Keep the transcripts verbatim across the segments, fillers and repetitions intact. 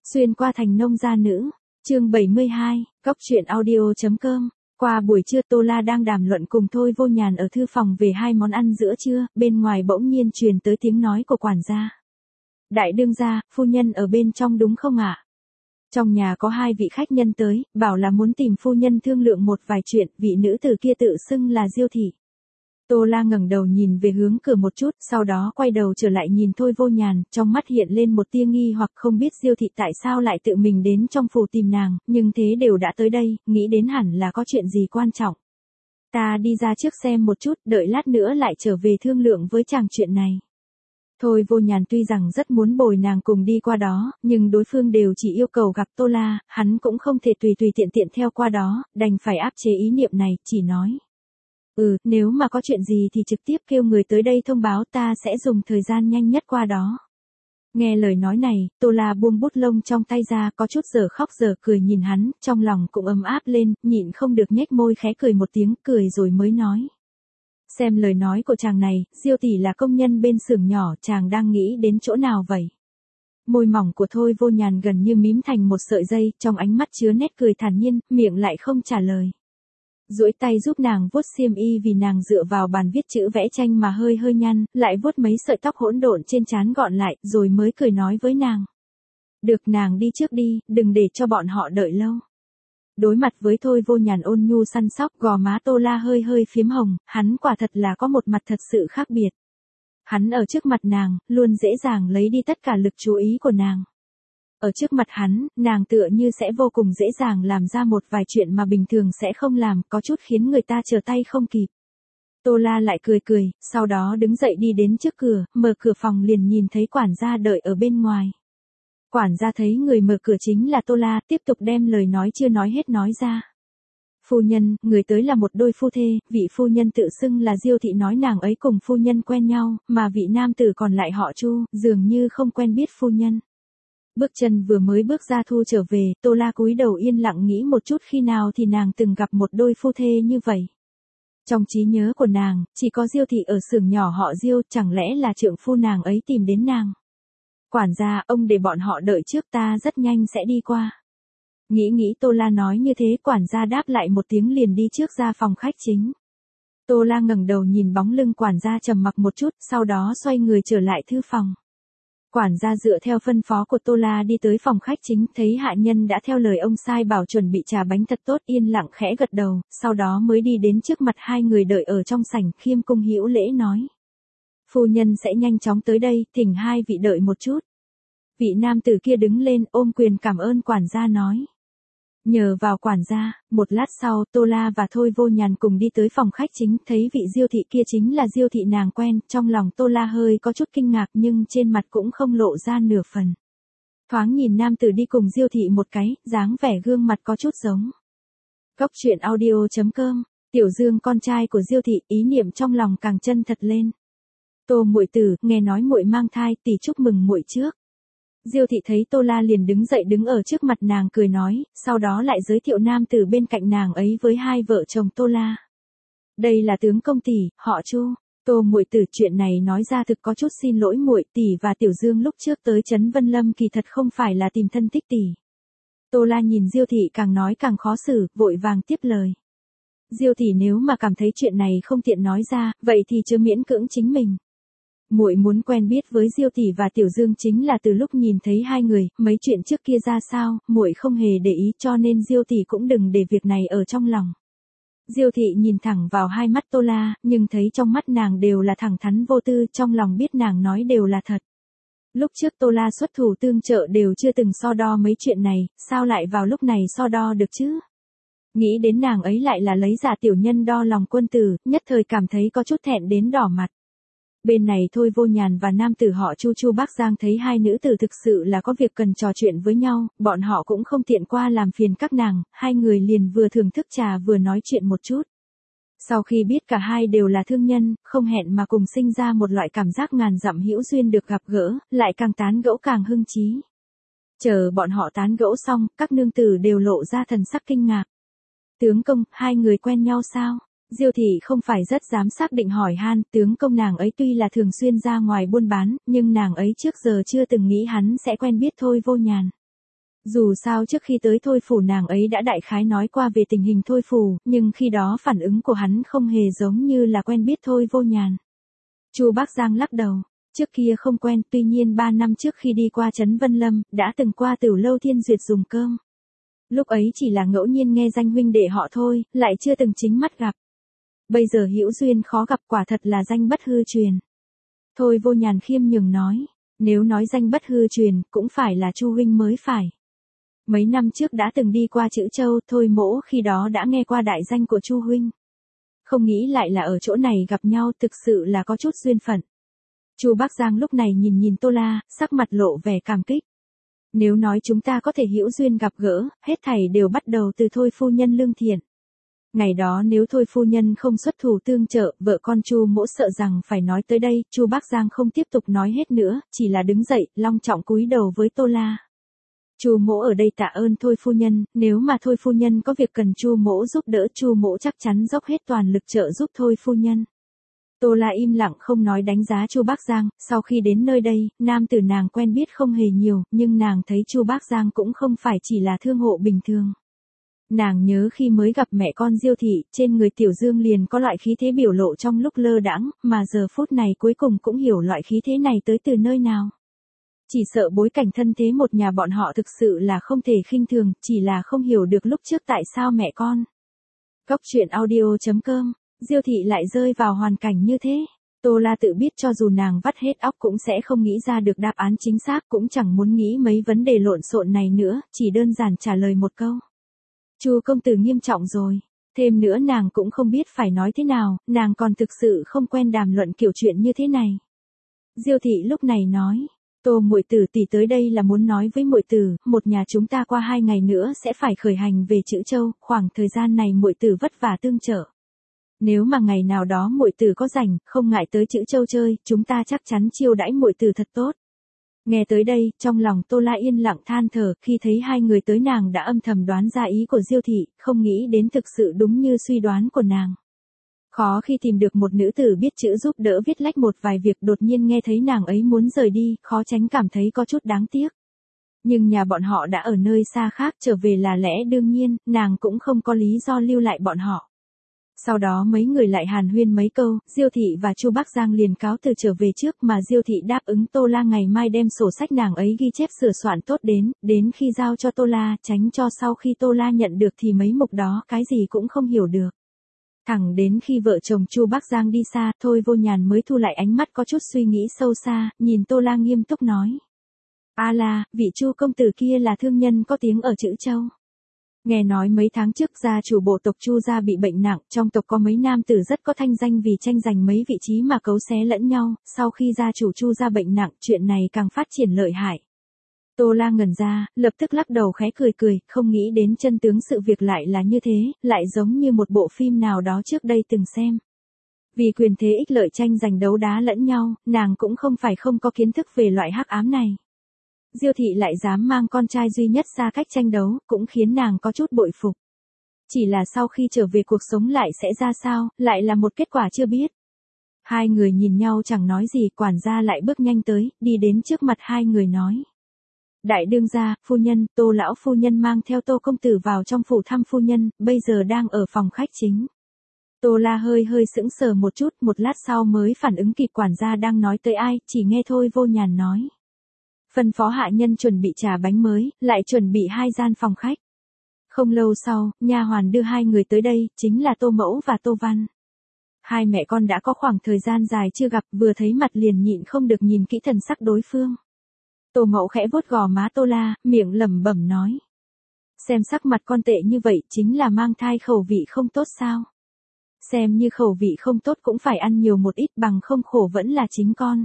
Xuyên qua thành nông gia nữ, chương bảy mươi hai, cốc truyện audio.com. Qua buổi trưa Tô La đang đàm luận cùng Thôi Vô Nhàn ở thư phòng về hai món ăn giữa trưa, bên ngoài bỗng nhiên truyền tới tiếng nói của quản gia. Đại đương gia, phu nhân ở bên trong đúng không ạ? Trong nhà có hai vị khách nhân tới, bảo là muốn tìm phu nhân thương lượng một vài chuyện, vị nữ tử kia tự xưng là Diêu thị. Tô La ngẩng đầu nhìn về hướng cửa một chút, sau đó quay đầu trở lại nhìn Thôi Vô Nhàn, trong mắt hiện lên một tia nghi hoặc không biết Diêu thị tại sao lại tự mình đến trong phủ tìm nàng, nhưng thế đều đã tới đây, nghĩ đến hẳn là có chuyện gì quan trọng. Ta đi ra trước xem một chút, đợi lát nữa lại trở về thương lượng với chàng chuyện này. Thôi Vô Nhàn tuy rằng rất muốn bồi nàng cùng đi qua đó, nhưng đối phương đều chỉ yêu cầu gặp Tô La, hắn cũng không thể tùy tùy tiện tiện theo qua đó, đành phải áp chế ý niệm này, chỉ nói. Ừ, nếu mà có chuyện gì thì trực tiếp kêu người tới đây thông báo, ta sẽ dùng thời gian nhanh nhất qua đó. Nghe lời nói này, Tô La buông bút lông trong tay ra, có chút giờ khóc giờ cười nhìn hắn, trong lòng cũng ấm áp lên, nhịn không được nhếch môi khẽ cười một tiếng, cười rồi mới nói. Xem lời nói của chàng này, Diêu tỷ là công nhân bên xưởng nhỏ, chàng đang nghĩ đến chỗ nào vậy? Môi mỏng của Thôi Vô Nhàn gần như mím thành một sợi dây, trong ánh mắt chứa nét cười thản nhiên, miệng lại không trả lời. Duỗi tay giúp nàng vuốt xiêm y vì nàng dựa vào bàn viết chữ vẽ tranh mà hơi hơi nhăn, lại vuốt mấy sợi tóc hỗn độn trên trán gọn lại, rồi mới cười nói với nàng. Được, nàng đi trước đi, đừng để cho bọn họ đợi lâu. Đối mặt với Thôi Vô Nhàn ôn nhu săn sóc, gò má Tô La hơi hơi phiếm hồng, hắn quả thật là có một mặt thật sự khác biệt. Hắn ở trước mặt nàng, luôn dễ dàng lấy đi tất cả lực chú ý của nàng. Ở trước mặt hắn, nàng tựa như sẽ vô cùng dễ dàng làm ra một vài chuyện mà bình thường sẽ không làm, có chút khiến người ta trở tay không kịp. Tô La lại cười cười, sau đó đứng dậy đi đến trước cửa, mở cửa phòng liền nhìn thấy quản gia đợi ở bên ngoài. Quản gia thấy người mở cửa chính là Tô La, tiếp tục đem lời nói chưa nói hết nói ra. Phu nhân, người tới là một đôi phu thê, vị phu nhân tự xưng là Diêu thị nói nàng ấy cùng phu nhân quen nhau, mà vị nam tử còn lại họ Chu, dường như không quen biết phu nhân. Bước chân vừa mới bước ra thu trở về, Tô La cúi đầu yên lặng nghĩ một chút khi nào thì nàng từng gặp một đôi phu thê như vậy. Trong trí nhớ của nàng, chỉ có Diêu thị ở xưởng nhỏ họ Diêu, chẳng lẽ là trượng phu nàng ấy tìm đến nàng. Quản gia, ông để bọn họ đợi trước, ta rất nhanh sẽ đi qua. Nghĩ nghĩ Tô La nói như thế, quản gia đáp lại một tiếng liền đi trước ra phòng khách chính. Tô La ngẩng đầu nhìn bóng lưng quản gia trầm mặc một chút, sau đó xoay người trở lại thư phòng. Quản gia dựa theo phân phó của Tô La đi tới phòng khách chính, thấy hạ nhân đã theo lời ông sai bảo chuẩn bị trà bánh thật tốt, yên lặng khẽ gật đầu, sau đó mới đi đến trước mặt hai người đợi ở trong sảnh, khiêm cung hữu lễ nói. Phu nhân sẽ nhanh chóng tới đây, thỉnh hai vị đợi một chút. Vị nam tử kia đứng lên ôm quyền cảm ơn quản gia nói. Nhờ vào quản gia, một lát sau Tô La và Thôi Vô Nhàn cùng đi tới phòng khách chính, thấy vị Diêu thị kia chính là Diêu thị nàng quen, trong lòng Tô La hơi có chút kinh ngạc nhưng trên mặt cũng không lộ ra nửa phần. Thoáng nhìn nam tử đi cùng Diêu thị một cái, dáng vẻ gương mặt có chút giống. Cốc truyện audio.com, Tiểu Dương con trai của Diêu thị, ý niệm trong lòng càng chân thật lên. Tô muội tử, nghe nói muội mang thai, tỷ chúc mừng muội trước. Diêu thị thấy Tô La liền đứng dậy đứng ở trước mặt nàng cười nói, sau đó lại giới thiệu nam tử bên cạnh nàng ấy với hai vợ chồng Tô La. Đây là tướng công tỷ, họ Chu. Tô muội tử, chuyện này nói ra thực có chút xin lỗi muội, tỷ và Tiểu Dương lúc trước tới trấn Vân Lâm kỳ thật không phải là tìm thân thích tỷ. Tô La nhìn Diêu thị càng nói càng khó xử, vội vàng tiếp lời. Diêu thị nếu mà cảm thấy chuyện này không tiện nói ra, vậy thì chưa miễn cưỡng chính mình. Muội muốn quen biết với Diêu tỷ và Tiểu Dương chính là từ lúc nhìn thấy hai người, mấy chuyện trước kia ra sao, muội không hề để ý, cho nên Diêu tỷ cũng đừng để việc này ở trong lòng. Diêu thị nhìn thẳng vào hai mắt Tô La, nhưng thấy trong mắt nàng đều là thẳng thắn vô tư, trong lòng biết nàng nói đều là thật. Lúc trước Tô La xuất thủ tương trợ đều chưa từng so đo mấy chuyện này, sao lại vào lúc này so đo được chứ? Nghĩ đến nàng ấy lại là lấy giả tiểu nhân đo lòng quân tử, nhất thời cảm thấy có chút thẹn đến đỏ mặt. Bên này Thôi Vô Nhàn và nam tử họ Chu Chu Bắc Giang thấy hai nữ tử thực sự là có việc cần trò chuyện với nhau, bọn họ cũng không tiện qua làm phiền các nàng, hai người liền vừa thưởng thức trà vừa nói chuyện một chút. Sau khi biết cả hai đều là thương nhân, không hẹn mà cùng sinh ra một loại cảm giác ngàn dặm hữu duyên được gặp gỡ, lại càng tán gẫu càng hưng chí. Chờ bọn họ tán gẫu xong, các nương tử đều lộ ra thần sắc kinh ngạc. Tướng công, hai người quen nhau sao? Diêu thị không phải rất dám xác định hỏi han, tướng công nàng ấy tuy là thường xuyên ra ngoài buôn bán, nhưng nàng ấy trước giờ chưa từng nghĩ hắn sẽ quen biết Thôi Vô Nhàn. Dù sao trước khi tới Thôi Phủ nàng ấy đã đại khái nói qua về tình hình Thôi Phủ, nhưng khi đó phản ứng của hắn không hề giống như là quen biết Thôi Vô Nhàn. Chu Bác Giang lắc đầu, trước kia không quen, tuy nhiên ba năm trước khi đi qua Trấn Vân Lâm, đã từng qua Tửu Lâu Thiên Duyệt dùng cơm. Lúc ấy chỉ là ngẫu nhiên nghe danh huynh đệ họ thôi, lại chưa từng chính mắt gặp. Bây giờ hữu duyên khó gặp, quả thật là danh bất hư truyền. Thôi Vô Nhàn khiêm nhường nói, nếu nói danh bất hư truyền, cũng phải là Chu huynh mới phải. Mấy năm trước đã từng đi qua Trữ Châu, Thôi mỗ khi đó đã nghe qua đại danh của Chu huynh. Không nghĩ lại là ở chỗ này gặp nhau, thực sự là có chút duyên phận. Chu Bác Giang lúc này nhìn nhìn Tô La, sắc mặt lộ vẻ cảm kích. Nếu nói chúng ta có thể hữu duyên gặp gỡ, hết thảy đều bắt đầu từ Thôi phu nhân lương thiện. Ngày đó nếu Thôi phu nhân không xuất thủ tương trợ, vợ con Chu mỗ sợ rằng phải nói tới đây. Chu Bác Giang không tiếp tục nói hết nữa, chỉ là đứng dậy, long trọng cúi đầu với Tô La. Chu mỗ ở đây tạ ơn Thôi phu nhân, nếu mà Thôi phu nhân có việc cần Chu mỗ giúp đỡ, Chu mỗ chắc chắn dốc hết toàn lực trợ giúp Thôi phu nhân. Tô La im lặng không nói đánh giá Chu Bác Giang, sau khi đến nơi đây, nam tử nàng quen biết không hề nhiều, nhưng nàng thấy Chu Bác Giang cũng không phải chỉ là thương hộ bình thường. Nàng nhớ khi mới gặp mẹ con Diêu thị, trên người Tiểu Dương liền có loại khí thế biểu lộ trong lúc lơ đãng, mà giờ phút này cuối cùng cũng hiểu loại khí thế này tới từ nơi nào. Chỉ sợ bối cảnh thân thế một nhà bọn họ thực sự là không thể khinh thường, chỉ là không hiểu được lúc trước tại sao mẹ con. Cốc truyện audio chấm com, Diêu thị lại rơi vào hoàn cảnh như thế. Tô La tự biết cho dù nàng vắt hết óc cũng sẽ không nghĩ ra được đáp án chính xác, cũng chẳng muốn nghĩ mấy vấn đề lộn xộn này nữa, chỉ đơn giản trả lời một câu. Chu công tử nghiêm trọng rồi. Thêm nữa nàng cũng không biết phải nói thế nào, nàng còn thực sự không quen đàm luận kiểu chuyện như thế này. Diêu thị lúc này nói, Tô muội tử tỷ tới đây là muốn nói với muội tử, một nhà chúng ta qua hai ngày nữa sẽ phải khởi hành về Trữ Châu, khoảng thời gian này muội tử vất vả tương trợ. Nếu mà ngày nào đó muội tử có rảnh, không ngại tới Trữ Châu chơi, chúng ta chắc chắn chiêu đãi muội tử thật tốt. Nghe tới đây, trong lòng Tô La yên lặng than thở, khi thấy hai người tới nàng đã âm thầm đoán ra ý của Diêu thị, không nghĩ đến thực sự đúng như suy đoán của nàng. Khó khi tìm được một nữ tử biết chữ giúp đỡ viết lách một vài việc, đột nhiên nghe thấy nàng ấy muốn rời đi, khó tránh cảm thấy có chút đáng tiếc. Nhưng nhà bọn họ đã ở nơi xa khác, trở về là lẽ đương nhiên, nàng cũng không có lý do lưu lại bọn họ. Sau đó mấy người lại hàn huyên mấy câu, Diêu thị và Chu Bác Giang liền cáo từ trở về trước, mà Diêu thị đáp ứng Tô La ngày mai đem sổ sách nàng ấy ghi chép sửa soạn tốt đến, đến khi giao cho Tô La, tránh cho sau khi Tô La nhận được thì mấy mục đó cái gì cũng không hiểu được. Thẳng đến khi vợ chồng Chu Bác Giang đi xa, Thôi Vô Nhàn mới thu lại ánh mắt có chút suy nghĩ sâu xa, nhìn Tô La nghiêm túc nói. A La, vị Chu công tử kia là thương nhân có tiếng ở Trữ Châu. Nghe nói mấy tháng trước gia chủ bộ tộc Chu gia bị bệnh nặng, trong tộc có mấy nam tử rất có thanh danh vì tranh giành mấy vị trí mà cấu xé lẫn nhau, sau khi gia chủ Chu gia bệnh nặng, chuyện này càng phát triển lợi hại. Tô La ngẩn ra, lập tức lắc đầu khẽ cười cười, không nghĩ đến chân tướng sự việc lại là như thế, lại giống như một bộ phim nào đó trước đây từng xem. Vì quyền thế ích lợi tranh giành đấu đá lẫn nhau, nàng cũng không phải không có kiến thức về loại hắc ám này. Diêu thị lại dám mang con trai duy nhất ra cách tranh đấu, cũng khiến nàng có chút bội phục. Chỉ là sau khi trở về cuộc sống lại sẽ ra sao, lại là một kết quả chưa biết. Hai người nhìn nhau chẳng nói gì, quản gia lại bước nhanh tới, đi đến trước mặt hai người nói. Đại đương gia, phu nhân, Tô lão phu nhân mang theo Tô công tử vào trong phủ thăm phu nhân, bây giờ đang ở phòng khách chính. Tô La hơi hơi sững sờ một chút, một lát sau mới phản ứng kịp quản gia đang nói tới ai, chỉ nghe Thôi Vô Nhàn nói. Phân phó hạ nhân chuẩn bị trà bánh mới, lại chuẩn bị hai gian phòng khách. Không lâu sau, nha hoàn đưa hai người tới đây, chính là Tô Mẫu và Tô Văn. Hai mẹ con đã có khoảng thời gian dài chưa gặp, vừa thấy mặt liền nhịn không được nhìn kỹ thần sắc đối phương. Tô Mẫu khẽ vuốt gò má Tô La, miệng lẩm bẩm nói. Xem sắc mặt con tệ như vậy chính là mang thai khẩu vị không tốt sao? Xem như khẩu vị không tốt cũng phải ăn nhiều một ít, bằng không khổ vẫn là chính con.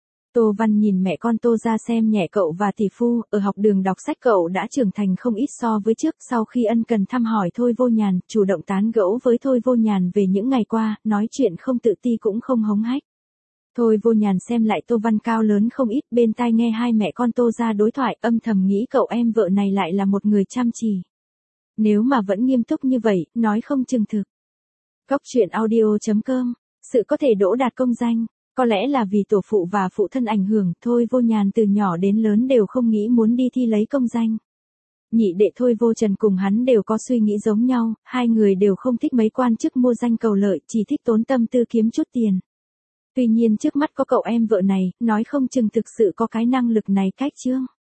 Tô Văn nhìn mẹ con Tô ra xem nhẹ cậu và tỷ phu, ở học đường đọc sách cậu đã trưởng thành không ít so với trước, sau khi ân cần thăm hỏi Thôi Vô Nhàn, chủ động tán gẫu với Thôi Vô Nhàn về những ngày qua, nói chuyện không tự ti cũng không hống hách. Thôi Vô Nhàn xem lại Tô Văn cao lớn không ít, bên tai nghe hai mẹ con Tô ra đối thoại, âm thầm nghĩ cậu em vợ này lại là một người chăm chỉ. Nếu mà vẫn nghiêm túc như vậy, nói không chừng thực. Cốc truyện audio chấm com, sự có thể đỗ đạt công danh. Có lẽ là vì tổ phụ và phụ thân ảnh hưởng, Thôi Vô Nhàn từ nhỏ đến lớn đều không nghĩ muốn đi thi lấy công danh. Nhị đệ Thôi Vô Trần cùng hắn đều có suy nghĩ giống nhau, hai người đều không thích mấy quan chức mua danh cầu lợi, chỉ thích tốn tâm tư kiếm chút tiền. Tuy nhiên trước mắt có cậu em vợ này, nói không chừng thực sự có cái năng lực này cách chương.